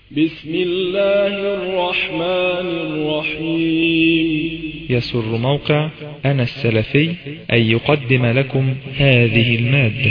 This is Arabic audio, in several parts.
بسم الله الرحمن الرحيم. يسر موقع أنا السلفي أن يقدم لكم هذه المادة.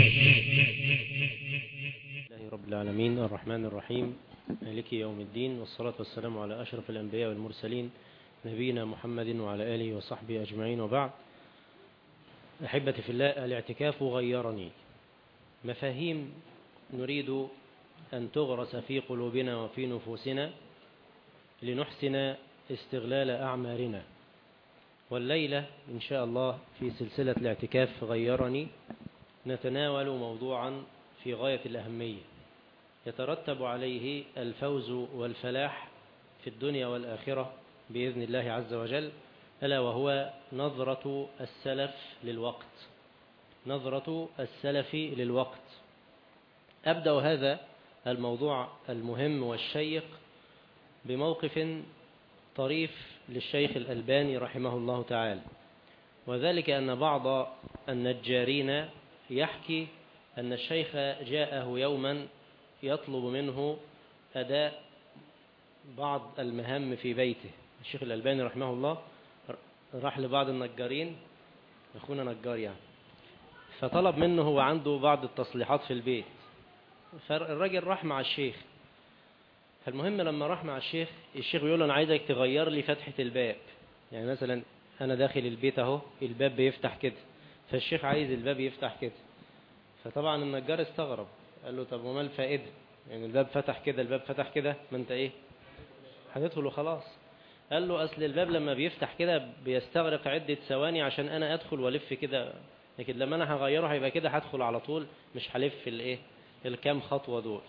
الله رب العالمين الرحمن الرحيم مالك يوم الدين، والصلاة والسلام على أشرف الأنبياء والمرسلين نبينا محمد وعلى آله وصحبه أجمعين، وبعد. أحبتي في الله، الاعتكاف غيرني. مفاهيم نريد أن تغرس في قلوبنا وفي نفوسنا لنحسن استغلال أعمارنا. والليلة إن شاء الله في سلسلة الاعتكاف غيرني نتناول موضوعا في غاية الأهمية يترتب عليه الفوز والفلاح في الدنيا والآخرة بإذن الله عز وجل، ألا وهو نظرة السلف للوقت. نظرة السلف للوقت. أبدأ هذا الموضوع المهم والشيق بموقف طريف للشيخ الألباني رحمه الله تعالى، وذلك أن بعض النجارين يحكي أن الشيخ جاءه يوما يطلب منه أداء بعض المهام في بيته. الشيخ الألباني رحمه الله راح لبعض النجارين، أخونا نجار يعني، فطلب منه هو عنده بعض التصليحات في البيت. فالراجل راح مع الشيخ. فالمهم لما راح مع الشيخ بيقول له أنا عايزك تغير لي فتحة الباب. يعني مثلا أنا داخل البيت أهو، الباب بيفتح كده، فالشيخ عايز الباب يفتح كده. فطبعا النجار استغرب، قال له طب وما الفائدة؟ يعني الباب فتح كده، الباب فتح كده، ما انت ايه هتدخل وخلاص. قال له أصل الباب لما بيفتح كده بيستغرق عدة ثواني عشان أنا أدخل وألف كده، لكن لما أنا هغيره هيبقى كده هدخل على طول، مش هلف الكام خطوة دول.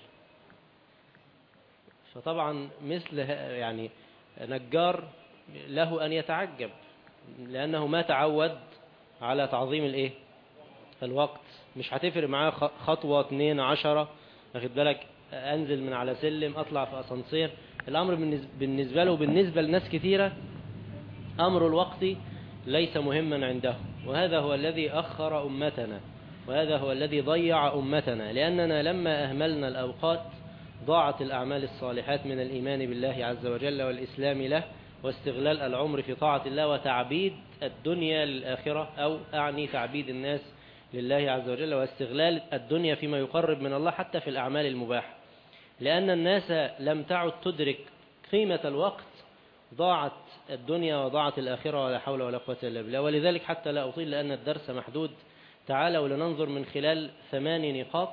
فطبعا مثل يعني نجار له أن يتعجب، لأنه ما تعود على تعظيم الوقت. مش هتفرق معاه خطوة 2 10، واخد بالك، أنزل من على سلم، أطلع في أسانسير. الأمر بالنسبة له وبالنسبة لناس كثيرة أمر الوقت ليس مهما عنده، وهذا هو الذي أخر أمتنا، وهذا هو الذي ضيع أمتنا، لأننا لما أهملنا الأوقات ضاعت الأعمال الصالحات من الإيمان بالله عز وجل والإسلام له، واستغلال العمر في طاعة الله، وتعبيد الدنيا للآخرة، أو أعني تعبيد الناس لله عز وجل، واستغلال الدنيا فيما يقرب من الله حتى في الأعمال المباحة. لأن الناس لم تعد تدرك قيمة الوقت، ضاعت الدنيا وضاعت الآخرة، ولا حول ولا قوة إلا بالله. ولذلك حتى لا أطيل لأن الدرس محدود، تعالوا لننظر من خلال 8 نقاط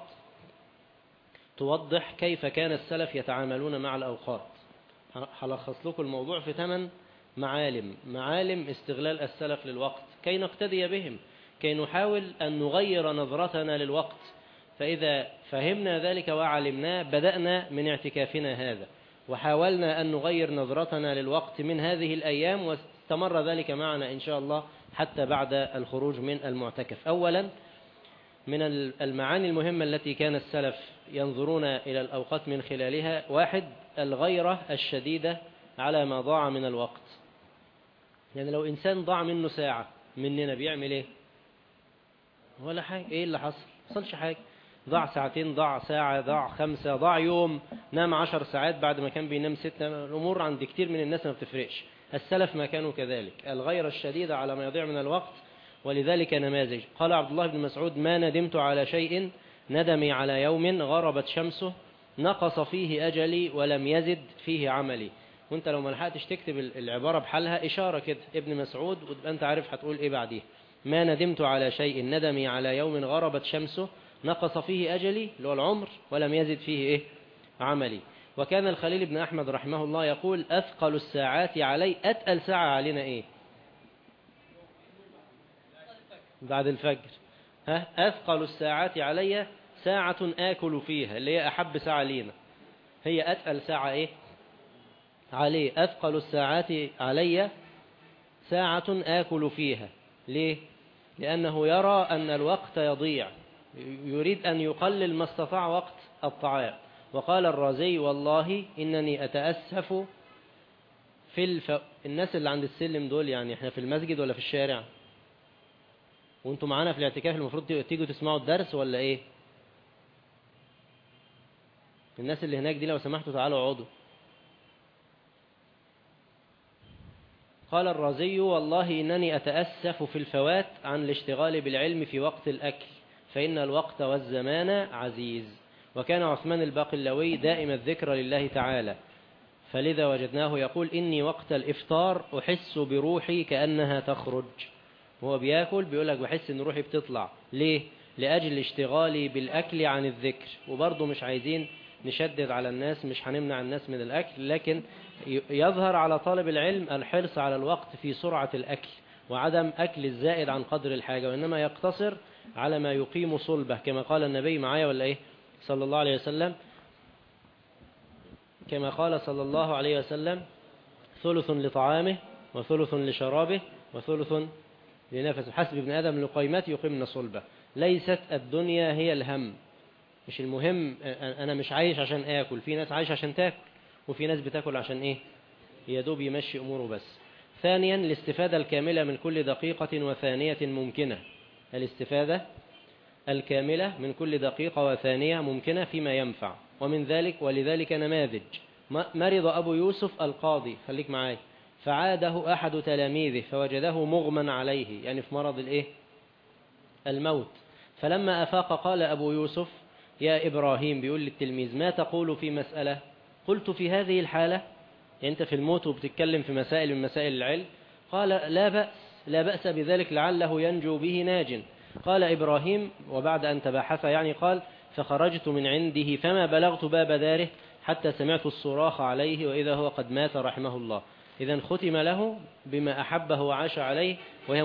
توضح كيف كان السلف يتعاملون مع الأوقات. هلخص لكم الموضوع في 8 معالم استغلال السلف للوقت كي نقتدي بهم، كي نحاول أن نغير نظرتنا للوقت. فإذا فهمنا ذلك وعلمناه بدأنا من اعتكافنا هذا، وحاولنا أن نغير نظرتنا للوقت من هذه الأيام، واستمر ذلك معنا إن شاء الله حتى بعد الخروج من المعتكف. أولا من المعاني المهمة التي كان السلف ينظرون إلى الأوقات من خلالها: 1 الغيرة الشديدة على ما ضاع من الوقت. يعني لو إنسان ضاع منه ساعة مننا بيعمل إيه؟ ولا حاجة. إيه اللي حصل؟ حصلش حاجة. ضاع ساعتين، ضاع ساعة، ضاع 5، ضاع يوم، نام 10 ساعات بعد ما كان بينام 6. الأمور عند كتير من الناس ما بتفرقش. السلف ما كانوا كذلك، الغيرة الشديدة على ما يضيع من الوقت. ولذلك نماذج. قال عبد الله بن مسعود: ما ندمت على شيء ندمي على يوم غربت شمسه نقص فيه أجلي ولم يزد فيه عملي. وانت لو ما لحقتش تكتب العبارة بحالها إشارة كده، ابن مسعود، وتبقى انت عارف هتقول ايه بعديه. ما ندمت على شيء ندمي على يوم غربت شمسه نقص فيه أجلي، اللي هو العمر، ولم يزد فيه عملي. وكان الخليل بن أحمد رحمه الله يقول: أثقل الساعات علي. أتقل ساعة علينا ايه؟ بعد الفجر. أثقل الساعات علي ساعة آكل فيها، اللي هي أحب ساعة لينا، هي أتقل ساعة عليه. أثقل الساعات علي ساعة آكل فيها. ليه؟ لأنه يرى أن الوقت يضيع، يريد أن يقلل ما استطاع وقت الطعام. وقال الرازي: والله إنني أتأسف الناس اللي عند السلم دول، يعني احنا في المسجد ولا في الشارع؟ وانتم معانا في الاعتكاف، المفروض تيجوا تسمعوا الدرس ولا ايه؟ الناس اللي هناك دي لو سمحتوا تعالوا اقعدوا. قال الرازي: والله إنني أتأسف في الفوات عن الاشتغال بالعلم في وقت الأكل، فإن الوقت والزمان عزيز. وكان عثمان الباقلوي دائم الذكر لله تعالى، فلذا وجدناه يقول: إني وقت الإفطار أحس بروحي كأنها تخرج. وهو بيأكل بيقول لك بحس إن روحي بتطلع. ليه؟ لأجل اشتغالي بالأكل عن الذكر. وبرضه مش عايزين نشدد على الناس، مش هنمنع الناس من الأكل، لكن يظهر على طالب العلم الحرص على الوقت في سرعة الأكل، وعدم أكل الزائد عن قدر الحاجة، وإنما يقتصر على ما يقيم صلبه، كما قال النبي معايا ولا إيه صلى الله عليه وسلم، كما قال صلى الله عليه وسلم: ثلث لطعامه وثلث لشرابه وثلث لنفسه، حسب ابن آدم لقيمته يقيمن صلبه. ليست الدنيا هي الهم، مش المهم. أنا مش عايش عشان آكل، في ناس عايش عشان تاكل، وفي ناس بتاكل عشان إيه؟ يدوب يمشي أموره بس. ثانيا الاستفادة الكاملة من كل دقيقة وثانية ممكنة. الاستفادة الكاملة من كل دقيقة وثانية ممكنة فيما ينفع. ولذلك نماذج: مرض أبو يوسف القاضي، خليك معاي، فعاده أحد تلاميذه فوجده مغمى عليه، يعني في مرض الإيه؟ الموت. فلما أفاق قال أبو يوسف: يا إبراهيم، بيقول للتلميذ: ما تقول في مسألة؟ قلت: في هذه الحالة، يعني أنت في الموت وبتتكلم في مسائل من مسائل العلم. قال: لا بأس بذلك، لعله ينجو به ناج. قال إبراهيم، وبعد أن تباحث يعني، قال: فخرجت من عنده فما بلغت باب داره حتى سمعت الصراخ عليه وإذا هو قد مات رحمه الله. إذن ختم له بما أحبه وعاش عليه، وهي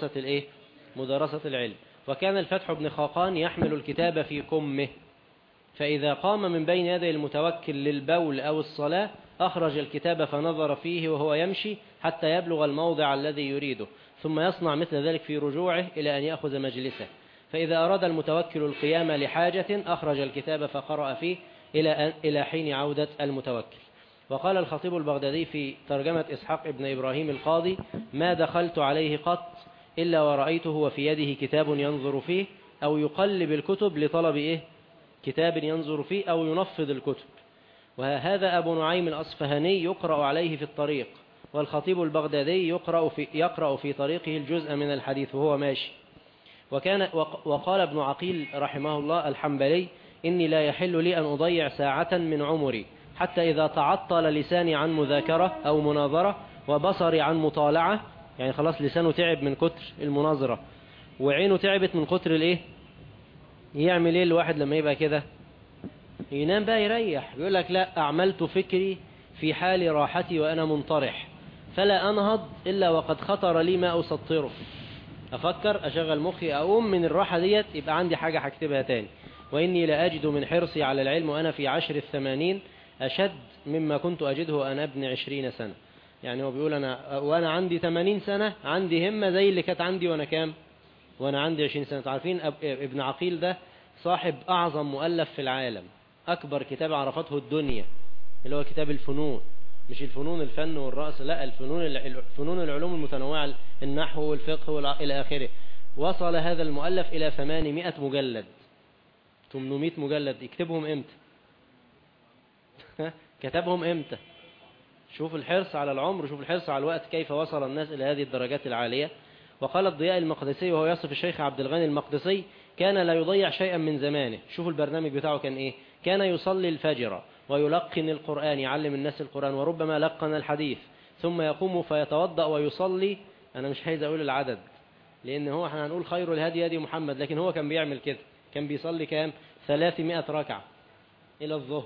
مدارسة العلم. وكان الفتح بن خاقان يحمل الكتاب في كمه، فإذا قام من بين يدي المتوكل للبول أو الصلاة أخرج الكتاب فنظر فيه وهو يمشي حتى يبلغ الموضع الذي يريده، ثم يصنع مثل ذلك في رجوعه إلى أن يأخذ مجلسه. فإذا أراد المتوكل القيام لحاجة أخرج الكتاب فقرأ فيه إلى حين عودة المتوكل. وقال الخطيب البغدادي في ترجمة إسحاق ابن إبراهيم القاضي: ما دخلت عليه قط إلا ورأيته وفي يده كتاب ينظر فيه، أو يقلب الكتب لطلب كتاب ينظر فيه، أو ينفض الكتب. وهذا أبو نعيم الأصفهاني يقرأ عليه في الطريق، والخطيب البغدادي يقرأ في طريقه الجزء من الحديث وهو ماشي. وقال ابن عقيل رحمه الله الحنبلي: إني لا يحل لي أن أضيع ساعة من عمري حتى إذا تعطل لساني عن مذاكرة أو مناظرة، وبصري عن مطالعة، يعني خلاص لسانه تعب من كتر المناظرة، وعينه تعبت من كتر يعمل ايه الواحد لما يبقى كده؟ ينام بقى يريح. يقول لك: لا، أعملت فكري في حال راحتي وأنا منطرح، فلا أنهض إلا وقد خطر لي ما أسطره. أفكر، أشغل مخي، أقوم من الراحة ديت يبقى عندي حاجة هكتبها تاني. وإني لأجد من حرصي على العلم وأنا في 80 أشد مما كنت أجده وأنا ابن 20 سنة. يعني هو بيقول: أنا وأنا عندي 80 سنة عندي همة زي اللي كانت عندي وأنا كام؟ وأنا عندي 20 سنة. عارفين ابن عقيل ده صاحب أعظم مؤلف في العالم، أكبر كتاب عرفته الدنيا، اللي هو كتاب الفنون. مش الفنون الفن والرأس، لا، فنون العلوم المتنوعة، النحو والفقه إلى آخره. وصل هذا المؤلف إلى 800 مجلد، 800 مجلد. يكتبهم إمتى؟ كتبهم إمتى؟ شوف الحرص على العمر، شوف الحرص على الوقت، كيف وصل الناس إلى هذه الدرجات العالية. وقال الضياء المقدسي وهو يصف الشيخ عبد الغني المقدسي: كان لا يضيع شيئا من زمانه. شوفوا البرنامج بتاعه كان إيه؟ كان يصلي الفجر ويلقن القرآن، يعلم الناس القرآن، وربما لقن الحديث، ثم يقوم فيتوضأ ويصلي. أنا مش عايز أقول العدد، لأن هو احنا هنقول خير الهدي هدي محمد، لكن هو كان بيعمل كده، كان بيصلي كام؟ 300 ركعة إلى الظهر.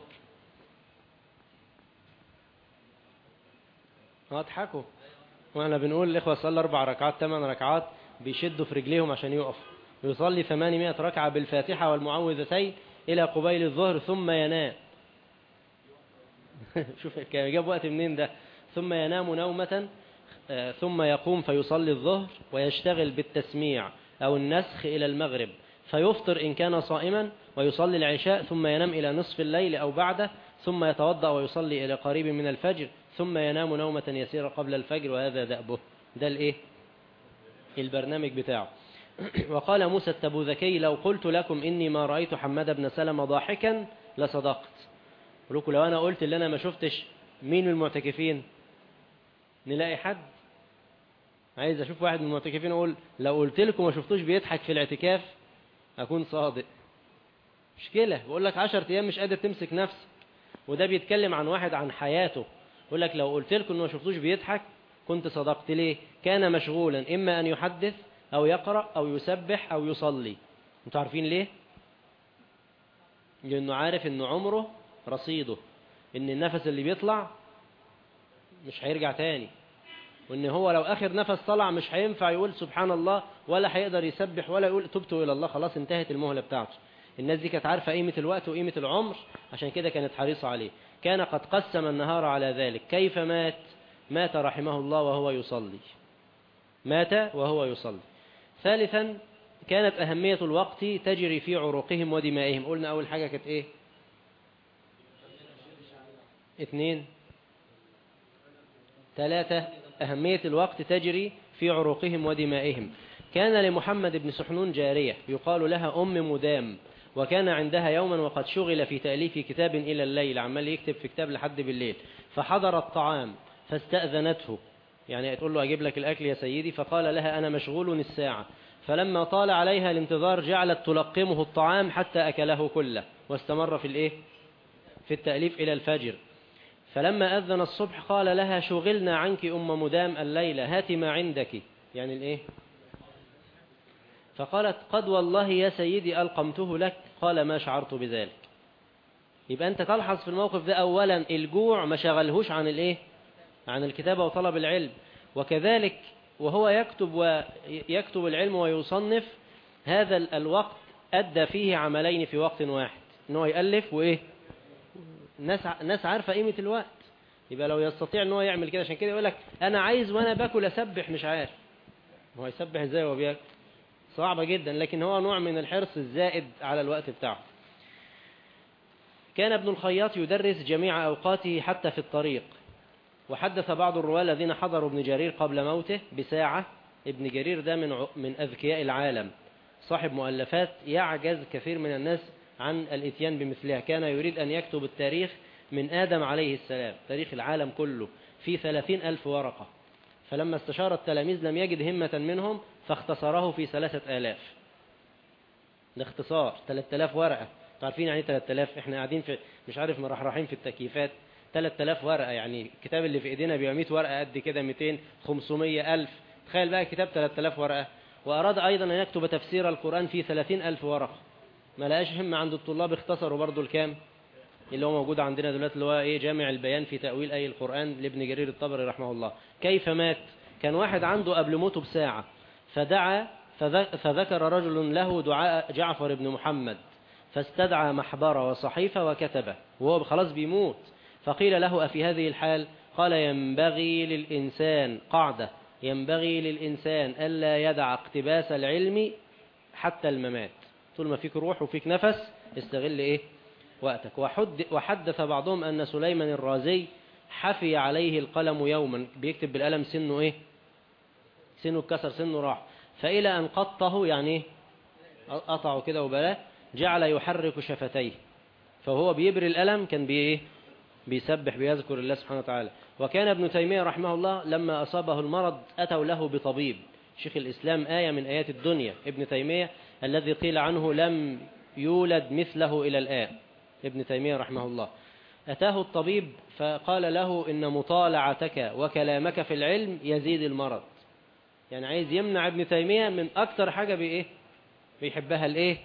اضحكوا واحنا بنقول الإخوة صلى 4 ركعات 8 ركعات بيشدوا في رجليهم عشان يقف. يصلي 800 ركعة بالفاتحة والمعوذتين إلى قبيل الظهر ثم ينام. شوف جاب وقت منين ده. ثم ينام نومة، ثم يقوم فيصلي الظهر ويشتغل بالتسميع أو النسخ إلى المغرب، فيفطر إن كان صائما، ويصلي العشاء ثم ينام إلى نصف الليل أو بعده، ثم يتوضأ ويصلي إلى قريب من الفجر، ثم ينام نومة يسيرة قبل الفجر. وهذا دأبه، ده البرنامج بتاعه. وقال موسى التبوذكي: لو قلت لكم إني ما رأيت حماد بن سلمة ضاحكا لصدقت. لو أنا قلت اللي أنا ما شفتش مين من المعتكفين، نلاقي حد عايز اشوف واحد من المعتكفين اقول لو قلت لكم ما شفتوش بيضحك في الاعتكاف اكون صادق. مشكلة، بقول لك 10 ايام مش قادر تمسك نفسك، وده بيتكلم عن واحد عن حياته. يقول لك لو قلت لكم انه ما شفتوش بيضحك كنت صدقت. ليه؟ كان مشغولا اما ان يحدث او يقرأ او يسبح او يصلي. انتوا عارفين ليه؟ لانه عارف ان عمره رصيده، ان النفس اللي بيطلع مش هيرجع تاني، وان هو لو اخر نفس طلع مش هينفع يقول سبحان الله ولا هيقدر يسبح ولا يقول تبت الى الله، خلاص انتهت المهلة بتاعته. الناس دي كانت عارفة قيمة الوقت وقيمة العمر، عشان كده كانت حريصة عليه. كان قد قسم النهار على ذلك. كيف مات؟ مات رحمه الله وهو يصلي، مات وهو يصلي. ثالثا كانت أهمية الوقت تجري في عروقهم ودمائهم. قلنا أول حاجة كانت إيه؟ 2 3 أهمية الوقت تجري في عروقهم ودمائهم. كان لمحمد بن سحنون جارية يقال لها أم مدام، وكان عندها يوما وقد شغل في تأليف كتاب إلى الليل، عمال يكتب في كتاب لحد بالليل، فحضر الطعام فاستأذنته، يعني تقول له أجيب لك الأكل يا سيدي، فقال لها أنا مشغول الساعة. فلما طال عليها الانتظار جعلت تلقمه الطعام حتى أكله كله، واستمر في التأليف إلى الفجر. فلما أذن الصبح قال لها شغلنا عنك أم مدام الليلة، هات ما عندك، يعني الإيه؟ فقالت قد والله يا سيدي ألقمته لك. قال ما شعرت بذلك. يبقى أنت تلحظ في الموقف ده أولا الجوع ما شغلهوش عن الإيه؟ عن الكتابة وطلب العلم. وكذلك وهو يكتب العلم ويصنف، هذا الوقت أدى فيه عملين في وقت واحد، إنه يألف وإيه؟ ناس عارفة قيمة الوقت. يبقى لو يستطيع إنه يعمل كده، عشان كده يقول لك أنا عايز وأنا باكل أسبح، مش عارف هو يسبح إزاي وهو بياكل، صعبة جدا، لكن هو نوع من الحرص الزائد على الوقت بتاعه. كان ابن الخياط يدرس جميع أوقاته حتى في الطريق. وحدث بعض الرواة الذين حضروا ابن جرير قبل موته بساعة. ابن جرير ده من أذكياء العالم، صاحب مؤلفات يعجز كثير من الناس عن الاتيان بمثلها. كان يريد أن يكتب التاريخ من آدم عليه السلام، تاريخ العالم كله في 30,000 ورقة، فلما استشار التلاميذ لم يجد همة منهم فاختصره في 3000. الاختصار 3000 ورقة. تعرفين يعني 3000؟ احنا قاعدين في مش عارف مرحرحين في التكييفات. 3000 ورقة، يعني الكتاب اللي في ايدينا بيبقى 100 ورقة قد كده، 200 500 1000. تخيل بقى كتاب 3000 ورقة. وأراد أيضا أن يكتب تفسير القرآن في 30,000 ورقة، ما لقاش همة عند الطلاب، اختصروا برضو الكام اللي هو موجود عندنا دلوقتي، اللي هو ايه؟ جامع البيان في تأويل آي القرآن لابن جرير الطبري رحمه الله. كيف مات؟ كان واحد عنده قبل موته بساعة فدعا، فذكر رجل له دعاء جعفر بن محمد، فاستدعى محبرة وصحيفة وكتبه وهو خلاص بيموت. فقيل له أفي هذه الحال؟ قال ينبغي للإنسان قاعدة، ينبغي للإنسان ألا يدع اقتباس العلم حتى الممات. طول ما فيك روح وفيك نفس استغل إيه؟ وقتك. وحدث بعضهم أن سليمان الرازي حفي عليه القلم يوما، بيكتب بالقلم سنه إيه؟ سنه اتكسر، سنه راح، فإلى أن قطه، يعني قطعه كده وبلاه، جعل يحرك شفتيه، فهو بيبري القلم كان بإيه؟ بيسبح بيذكر الله سبحانه وتعالى. وكان ابن تيمية رحمه الله لما أصابه المرض أتوا له بطبيب، شيخ الإسلام آية من آيات الدنيا، ابن تيمية الذي قيل عنه لم يولد مثله إلى الآن، ابن تيمية رحمه الله. أتاه الطبيب فقال له إن مطالعتك وكلامك في العلم يزيد المرض. يعني عايز يمنع ابن تيمية من أكتر حاجة بإيه؟ بيحبها الإيه؟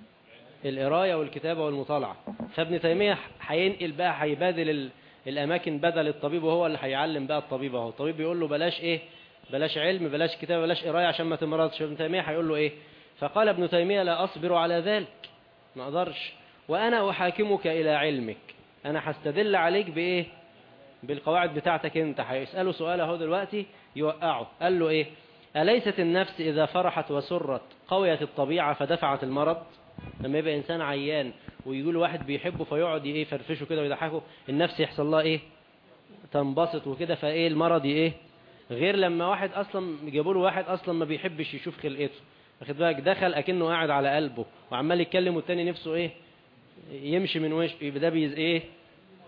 القراية والكتابة والمطالعة. فابن تيمية هينقل بقى، هيبادل الأماكن بدل الطبيب، وهو اللي هيعلم بقى الطبيب. اهو الطبيب بيقول له بلاش إيه؟ بلاش علم، بلاش كتابة، بلاش قراية عشان ما تمرضش. ابن تيمية هيقول له إيه؟ فقال ابن تيمية لا أصبر على ذلك، ما أقدرش، وأنا أحاكمك إلى علمك، أنا هستدل عليك بإيه؟ بالقواعد بتاعتك أنت. هيسأله سؤال اهو دلوقتي يوقعه. قال له إيه؟ أليست النفس إذا فرحت وسرت قويت الطبيعة فدفعت المرض؟ لما يبقى إنسان عيان ويقول واحد بيحبه فيقعد إيه؟ فرفشه كده ويضحكه، النفس يحصل لها إيه؟ تنبسط وكده، فإيه المرض إيه؟ غير لما واحد أصلا جابوا له واحد أصلا ما بيحبش يشوف خلقته، واخد بالك، دخل أكنه قاعد على قلبه وعمال يتكلم، والتاني نفسه إيه؟ يمشي من وش، يبقى ده إيه؟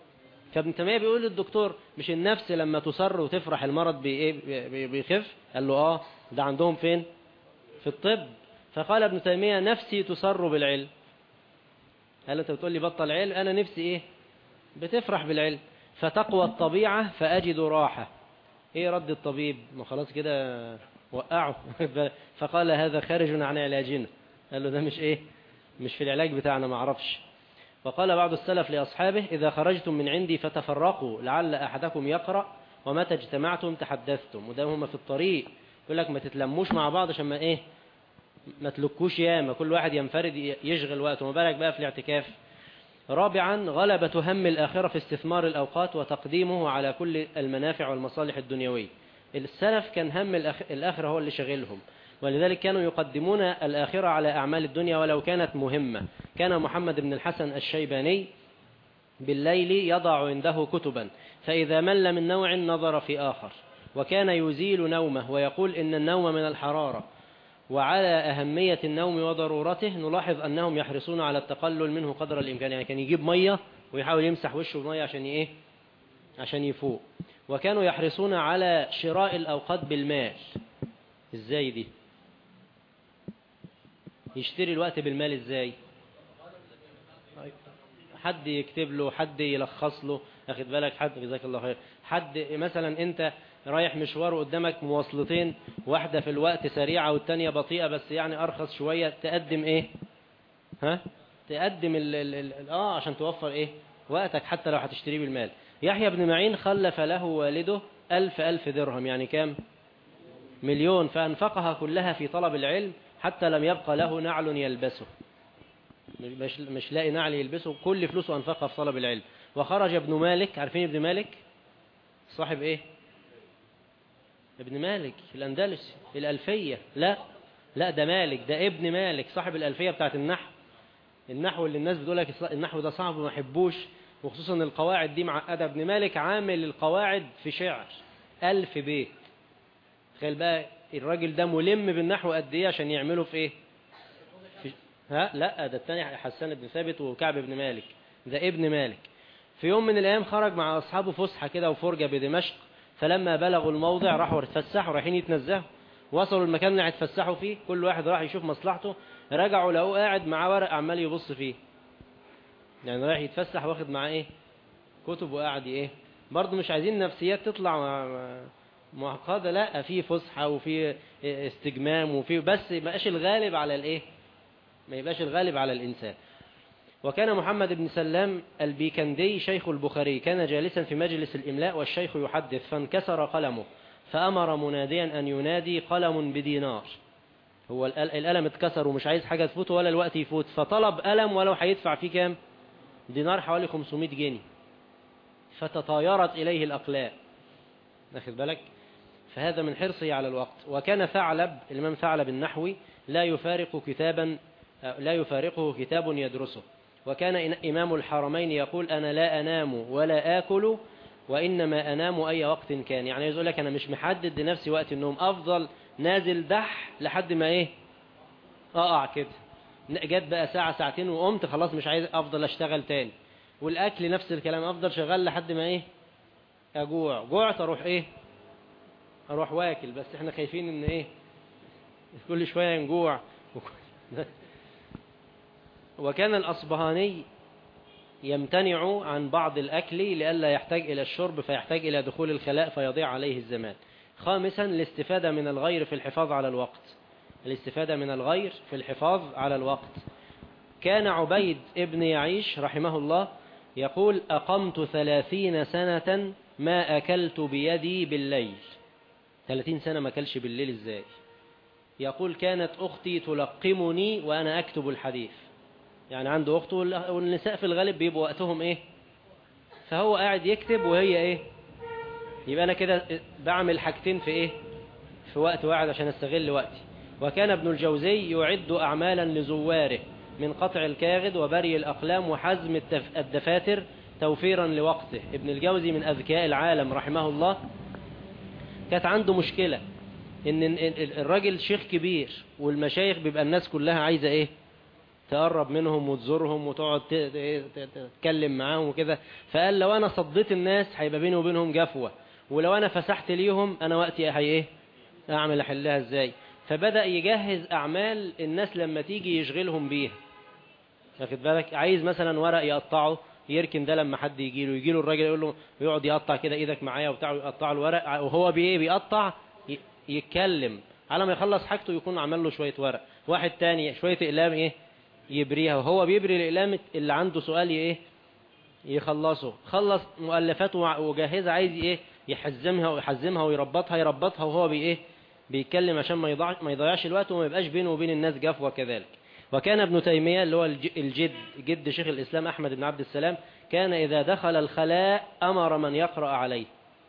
فابن تيمية بيقول للدكتور مش النفس لما تصر وتفرح المرض بيخف؟ قال له ده عندهم فين؟ في الطب. فقال ابن تيمية نفسي تصر بالعلم. قال له انت بتقول لي بطل علم، انا نفسي ايه؟ بتفرح بالعلم. فتقوى الطبيعة فأجد راحة. ايه رد الطبيب؟ ما خلاص كده وقعه. فقال هذا خارج عن علاجنا. قال له ده مش ايه، مش في العلاج بتاعنا، ما اعرفش. وقال بعض السلف لأصحابه إذا خرجتم من عندي فتفرقوا لعل أحدكم يقرأ ومتى اجتمعتم تحدثتم. وده هم في الطريق يقول لك ما تتلموش مع بعض عشان ما تلكوش ياما، كل واحد ينفرد يشغل وقته، ما بالك بقى في الاعتكاف. رابعا غلبة هم الآخرة في استثمار الأوقات وتقديمه على كل المنافع والمصالح الدنيوية. السلف كان هم الآخرة هو اللي شغلهم، ولذلك كانوا يقدمون الآخرة على أعمال الدنيا ولو كانت مهمة. كان محمد بن الحسن الشيباني بالليل يضع عنده كتبا، فإذا مل من نوع نظر في آخر، وكان يزيل نومه ويقول إن النوم من الحرارة. وعلى أهمية النوم وضرورته نلاحظ أنهم يحرصون على التقلل منه قدر الإمكان. يعني كان يجيب مية ويحاول يمسح وشه بمية عشان يفوق. وكانوا يحرصون على شراء الأوقات بالمال. إزاي دي؟ يشتري الوقت بالمال إزاي؟ حد يكتب له، حد يلخص له، أخذ بالك، حد جزاك الله خير، حد مثلا أنت رايح مشوار قدامك مواصلتين، واحدة في الوقت سريعة والتانية بطيئة بس يعني أرخص شوية، تقدم إيه؟ تقدم عشان توفر وقتك حتى لو هتشتريه بالمال. يحيى بن معين خلف له والده 1000 درهم، يعني كام؟ 1,000,000، فأنفقها كلها في طلب العلم حتى لم يبقى له نعل يلبسه، مش لاقي نعل يلبسه، كل فلوسه أنفقها في طلب العلم. وخرج ابن مالك، عارفين ابن مالك صاحب ابن مالك الأندلسي الألفية؟ لا ده مالك، ده ابن مالك صاحب الألفية بتاعت النحو اللي الناس بتقول لك النحو ده صعب وما يحبوش، وخصوصا القواعد دي معقدة. ابن مالك عامل القواعد في شعر 1000 بيت. تخيل بقى الراجل ده ملم بالنحو قد ايه عشان يعمله في لا ده الثاني حسان بن ثابت وكعب بن مالك، ده ابن مالك. في يوم من الأيام خرج مع أصحابه فسحة كده وفرجة بدمشق، فلما بلغوا الموضع راحوا يتفسحوا، رايحين يتنزهوا، وصلوا المكان اللي هيتفسحوا فيه، كل واحد راح يشوف مصلحته، رجعوا لقوه قاعد معاه ورق عمال يبص فيه، يعني رايح يتفسح واخد معاه كتب وقاعد برضه مش عايزين نفسيات تطلع معقدة، لا في فسحة وفي استجمام وفي، بس ما يبقاش الغالب على ما يبقاش الغالب على الإنسان. وكان محمد بن سلام البيكندي شيخ البخاري كان جالسا في مجلس الإملاء والشيخ يحدث، فانكسر قلمه، فأمر مناديا أن ينادي قلم بدينار. هو القلم اتكسر ومش عايز حاجة تفوته ولا الوقت يفوت، فطلب قلم ولو هيدفع فيه كام؟ دينار، حوالي 500 جنيه. فتطايرت إليه الأقلام، ناخد بالك؟ فهذا من حرصه على الوقت. وكان ثعلب، الإمام ثعلب النحوي، لا يفارقه كتاب يدرسه. وكان إمام الحرمين يقول أنا لا أنام ولا آكل وإنما أنام أي وقت كان. يعني يقول لك أنا مش محدد لنفسي وقت النوم، أفضل نازل دح لحد ما أقع كده، جت بقى ساعة ساعتين وقمت خلاص مش عايز أفضل أشتغل تاني. والأكل نفس الكلام، أفضل شغال لحد ما أجوع، جوعت أروح واكل، بس إحنا خايفين إن كل شوية نجوع. وكان الأصبهاني يمتنع عن بعض الأكل لئلا يحتاج إلى الشرب فيحتاج إلى دخول الخلاء فيضيع عليه الزمان. خامسا الاستفادة من الغير في الحفاظ على الوقت، الاستفادة من الغير في الحفاظ على الوقت. كان عبيد ابن يعيش رحمه الله يقول أقمت 30 سنة ما أكلت بيدي بالليل. 30 سنة ما أكلش بالليل إزاي؟ يقول كانت أختي تلقمني وأنا أكتب الحديث، يعني عنده أخته، والنساء في الغالب بيبقوا وقتهم فهو قاعد يكتب وهي يبقى أنا كده بعمل حاجتين في وقت واحد عشان استغل وقتي. وكان ابن الجوزي يعد أعمالا لزواره من قطع الكاغد وبري الأقلام وحزم الدفاتر توفيرا لوقته. ابن الجوزي من أذكياء العالم رحمه الله، كانت عنده مشكلة إن الراجل شيخ كبير والمشايخ بيبقى الناس كلها عايزة تقرب منهم وتزورهم وتقعد تتكلم معاهم وكده. فقال لو أنا صديت الناس هيبقى بيني وبينهم جفوة، ولو أنا فسحت ليهم أنا وقتي إيه أعمل أحلها إزاي. فبدأ يجهز أعمال الناس لما تيجي يشغلهم بيها. واخد بالك؟ عايز مثلا ورق يقطعه، يركن ده لما حد يجيله الراجل يقول له، يقعد يقطع كده ايدك معايا وبتاع، يقطع الورق وهو بيقطع يتكلم على ما يخلص حاجته، يكون عمل له شويه ورق. واحد تاني شويه اقلام يبريها، وهو بيبري الاقلام اللي عنده سؤال يخلصه. خلص مؤلفاته وجاهزه، عايز يحزمها ويربطها وهو بيتكلم عشان ما يضيعش الوقت وما يبقاش بينه وبين الناس جفوه كذلك. وكان ابن تيمية اللي هو جد شيخ الإسلام أحمد بن عبد السلام، كان إذا دخل الخلاء أمر من يقرأ عليه.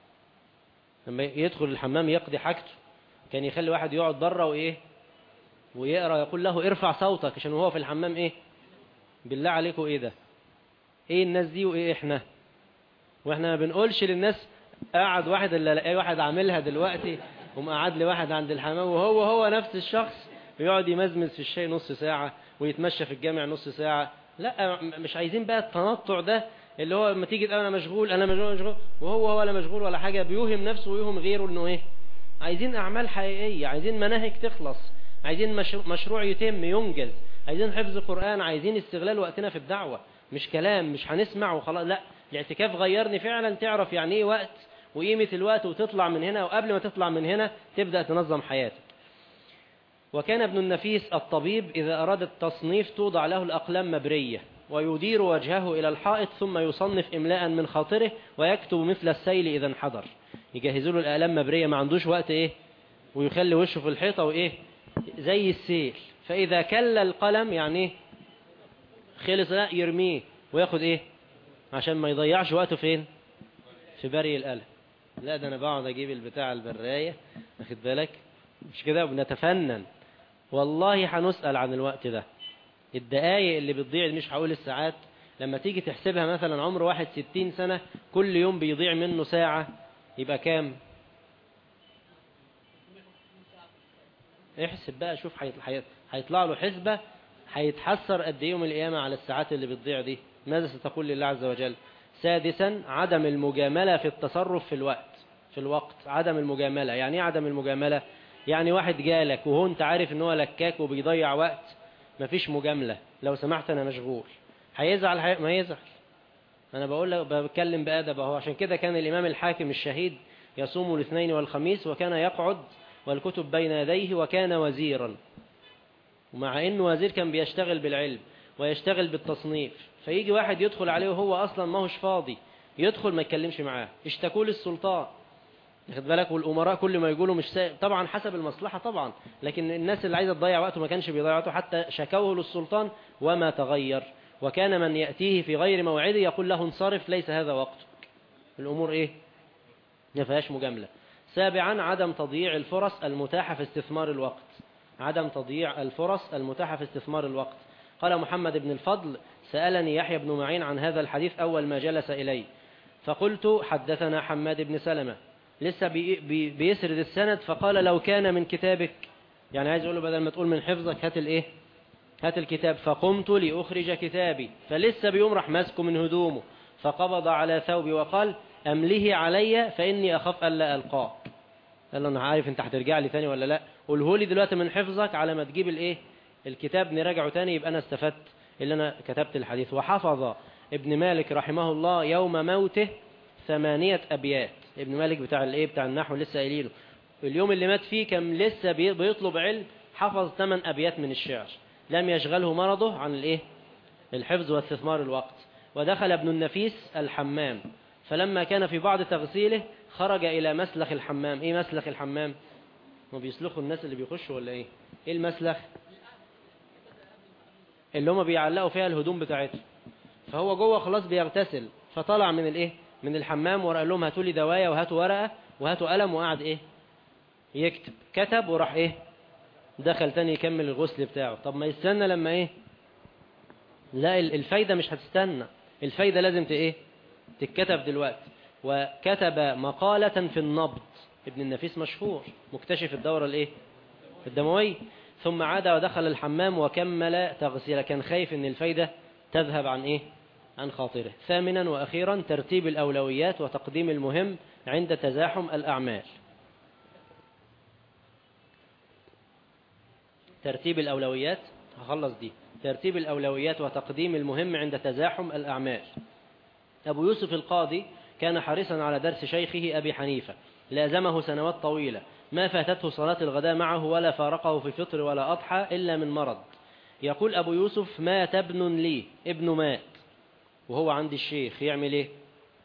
لما يدخل الحمام يقضي حاجته كان يخلي واحد يقعد بره ويقرأ، يقول له ارفع صوتك، عشان هو في الحمام بالله عليكم ده الناس دي احنا ما بنقولش للناس. قاعد واحد اللي الاقي واحد عاملها دلوقتي، ومقعد لي واحد عند الحمام وهو نفس الشخص يقعد يمزمز في الشاي نص ساعة ويتمشى في الجامع نص ساعة. لا، مش عايزين بقى التنطع ده اللي هو لما تيجي تقول أنا مشغول وهو ولا مشغول ولا حاجة، بيوهم نفسه ويوهم غيره إنه عايزين أعمال حقيقية، عايزين مناهج تخلص، عايزين مشروع يتم ينجز، عايزين حفظ قرآن، عايزين استغلال وقتنا في الدعوة، مش كلام مش هنسمع وخلاص. لا، الاعتكاف غيرني فعلا، تعرف يعني ايه وقت وقيمة الوقت، وتطلع من هنا، وقبل ما تطلع من هنا تبدأ تنظم حياتك. وكان ابن النفيس الطبيب إذا أراد التصنيف توضع له الأقلام مبرية، ويدير وجهه إلى الحائط ثم يصنف إملاء من خاطره، ويكتب مثل السيل إذا انحدر. يجهزوا له الأقلام مبرية، ما عندوش وقت ويخلي وشه في الحيطة زي السيل. فإذا كل القلم يعني خلص، لا يرميه وياخد عشان ما يضيعش وقته فين؟ في بري القلم. لا، ده أنا بقعد أجيب البتاع البراية، واخد بالك؟ مش كده، وبنتفنن. والله هنسأل عن الوقت ده. الدقايق اللي بتضيع، مش هقول الساعات، لما تيجي تحسبها مثلا عمر واحد 60 سنة، كل يوم بيضيع منه ساعة، يبقى كام؟ احسب بقى، شوف هيطلع له حسبة، هيتحسر قد ايه يوم القيامة على الساعات اللي بتضيع دي. ماذا ستقول لله عز وجل؟ سادسا، عدم المجاملة في التصرف في الوقت. عدم المجاملة يعني ايه عدم المجاملة؟ يعني واحد جالك وهو انت عارف ان هو لكاك وبيضيع وقت، مفيش مجاملة، لو سمحت انا مشغول. هيزعل ما يزعل، انا بقول لك بتكلم بأدب اهو. عشان كده كان الامام الحاكم الشهيد يصوم الاثنين والخميس، وكان يقعد والكتب بين يديه، وكان وزيرا. ومع انه وزير كان بيشتغل بالعلم ويشتغل بالتصنيف. فيجي واحد يدخل عليه وهو اصلا ما هوش فاضي، يدخل ما يتكلمش معاه، اشتكوا للسلطان، واخد بالك؟ والامراء كل ما يقولوا مش طبعا حسب المصلحة طبعا، لكن الناس اللي عايزة تضيع وقته ما كانش بيضيع وقته، حتى شكوه للسلطان وما تغير. وكان من يأتيه في غير موعده يقول له انصرف، ليس هذا وقتك. الامور ما فيهاش مجاملة. سابعا، عدم تضييع الفرص المتاحة في استثمار الوقت. عدم تضييع الفرص المتاحة في استثمار الوقت. قال محمد بن الفضل: سألني يحيى بن معين عن هذا الحديث أول ما جلس إلي، فقلت: حدثنا حماد بن سلمة. لسه بيسرد السند، فقال: لو كان من كتابك، يعني عايز يقول له بدل ما تقول من حفظك هات الكتاب. فقمت لأخرج كتابي، فلسه بيقوم راح ماسكه من هدومه، فقبض على ثوبي وقال: أمله علي فإني أخاف ألا ألقاك. قال له: أنا عارف أنت هترجع لي تاني ولا لا، قوله لي دلوقتي من حفظك على ما تجيب الكتاب نراجعه تاني، يبقى أنا استفدت اللي أنا كتبت الحديث. وحفظ ابن مالك رحمه الله يوم موته 8 أبيات. ابن مالك بتاع النحو لسه قايلينه، اليوم اللي مات فيه كان لسه بيطلب علم، حفظ 8 أبيات من الشعر، لم يشغله مرضه عن الحفظ واستثمار الوقت. ودخل ابن النفيس الحمام، فلما كان في بعض تغسيله خرج إلى مسلخ الحمام. إيه مسلخ الحمام؟ ما بيسلخوا الناس اللي بيخشوا ولا إيه المسلخ؟ اللي هم بيعلقوا فيها الهدوم بتاعتهم. فهو جوه خلاص بيغتسل، فطلع من الحمام وقال لهم: هاتوا لي دوايا وهاتوا ورقة وهاتوا قلم، وقعد يكتب. كتب وراح دخل تاني يكمل الغسل بتاعه. طب ما يستنى لما لا، الفايدة مش هتستنى، الفايدة لازم تتكتب دلوقتي. وكتب مقالة في النبض. ابن النفيس مشهور، مكتشف الدورة الدموية. ثم عاد ودخل الحمام وكمل تغسيله، كان خايف ان الفايدة تذهب عن ايه؟ عن خاطره. ثامنا وأخيرا ترتيب الأولويات وتقديم المهم عند تزاحم الأعمال. ترتيب الأولويات، هخلص دي. ترتيب الأولويات وتقديم المهم عند تزاحم الأعمال. أبو يوسف القاضي كان حريصا على درس شيخه أبي حنيفة، لازمه سنوات طويلة، ما فاتته صلاة الغداء معه ولا فارقه في فطر ولا أضحى إلا من مرض. يقول أبو يوسف: مات ابن لي، ابنه مات وهو عند الشيخ، يعمل إيه؟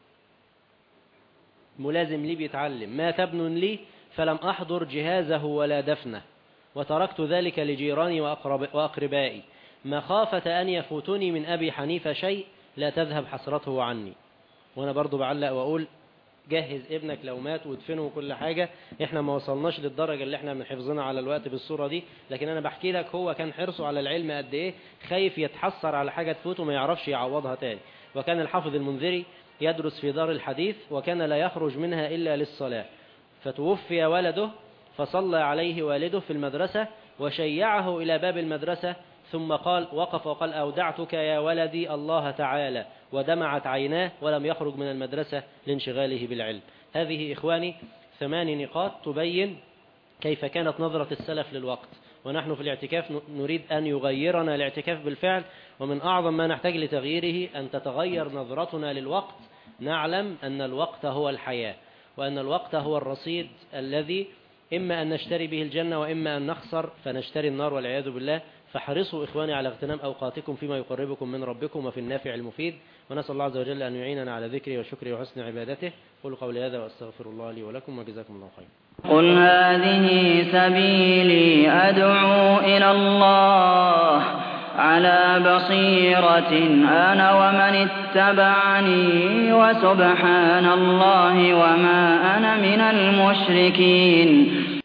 ملازم لي بيتعلم. مات ابن لي فلم أحضر جهازه ولا دفنه، وتركت ذلك لجيراني وأقربائي، مخافة أن يفوتني من أبي حنيفة شيء لا تذهب حسرته عني. وأنا برضو بعلق وأقول جهز ابنك لو مات وادفنه وكل حاجة. احنا ما وصلناش للدرجة اللي احنا بنحفظنا على الوقت بالصورة دي، لكن انا بحكي لك هو كان حرصه على العلم قد ايه، خايف يتحسر على حاجة تفوته ما يعرفش يعوضها تاني. وكان الحافظ المنذري يدرس في دار الحديث وكان لا يخرج منها إلا للصلاة، فتوفي ولده فصلى عليه والده في المدرسة وشيعه إلى باب المدرسة، ثم قال وقف وقال: أودعتك يا ولدي الله تعالى، ودمعت عيناه ولم يخرج من المدرسة لانشغاله بالعلم. هذه إخواني 8 نقاط تبين كيف كانت نظرة السلف للوقت. ونحن في الاعتكاف نريد أن يغيرنا الاعتكاف بالفعل، ومن أعظم ما نحتاج لتغييره أن تتغير نظرتنا للوقت. نعلم أن الوقت هو الحياة، وأن الوقت هو الرصيد الذي إما أن نشتري به الجنة وإما أن نخسر فنشتري النار والعياذ بالله. فحرصوا إخواني على اغتنام أوقاتكم فيما يقربكم من ربكم وفي النافع المفيد. ونسأل الله عز وجل أن يعيننا على ذكره وشكره وحسن عبادته. قولوا قولي هذا وأستغفر الله لي ولكم، وجزاكم الله خيرا. قل هذه سبيلي أدعو إلى الله على بصيرة أنا ومن اتبعني، وسبحان الله وما أنا من المشركين.